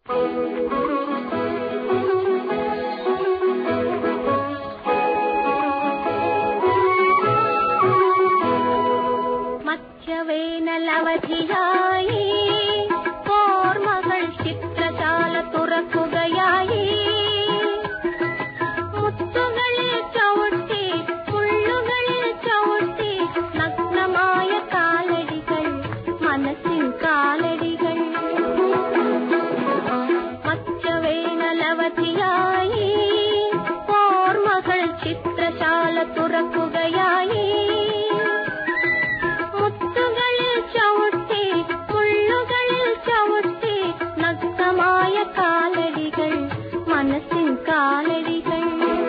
മധ്യവേനലവധിയായി ഓർമ്മകൾ ചിത്രശാല തുറക്കുകയായി. മുത്തുകളിൽ ചവിട്ടി മുള്ളുകളിൽ ചവിട്ടി നഗ്നമായ കാലടികൾ, മനസ്സിൻ കാലടികൾ. മധ്യവേനലവധിയായി ഓർമ്മകൾ ചിത്രശാല തുറക്കുകയായി. കാലടികൾ, മനസ്സിൻ കാലടികൾ.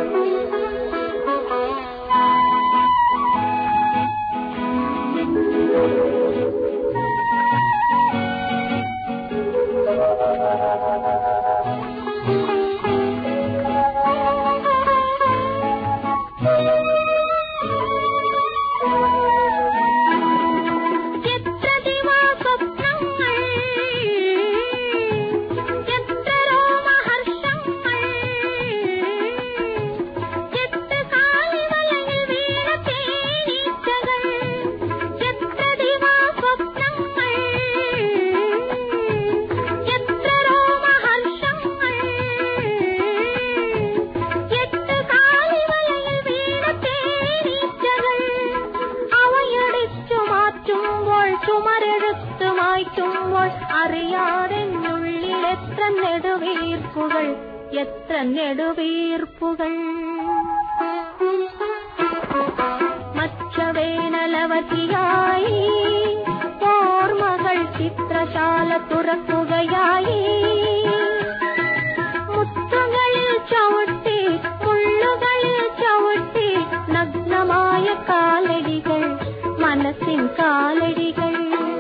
അറിയാതെന്നുള്ളിലെത്ര നെടുവീർപ്പുകൾ, എത്ര നെടുവീർപ്പുകൾ. മധ്യവേനലവധിയായി ഓർമ്മകൾ ചിത്രശാല തുറക്കുകയായി. മുത്തുകളിൽ ചവിട്ടി മുള്ളുകളിൽ ചവിട്ടി നഗ്നമായ കാലടികൾ, മനസ്സിൻ കാലടികൾ.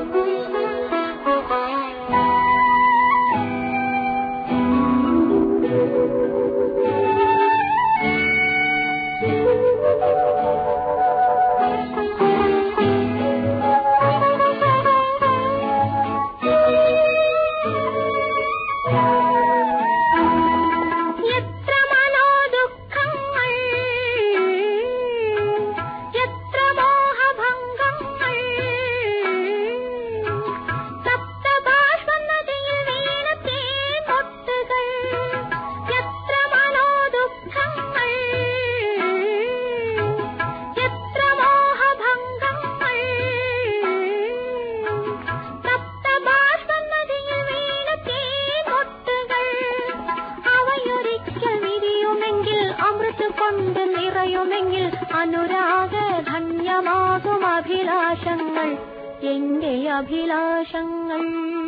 കൊണ്ട് നിറയുമെങ്കിൽ അനുരാഗ ധന്യമാകും അഭിലാഷങ്ങൾ, എന്റെ അഭിലാഷങ്ങൾ.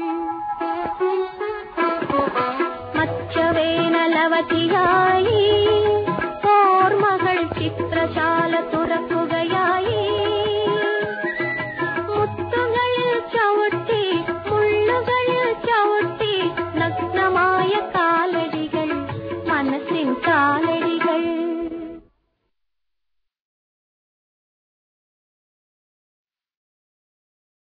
മധ്യവേനലവധിയായി ഓർമ്മകൾ ചിത്രശാല തുറക്കുകയായി. മുത്തുകളിൽ ചവിട്ടി മുള്ളുകളിൽ ചവിട്ടി നഗ്നമായ കാലടികൾ, മനസ്സിൻ കാല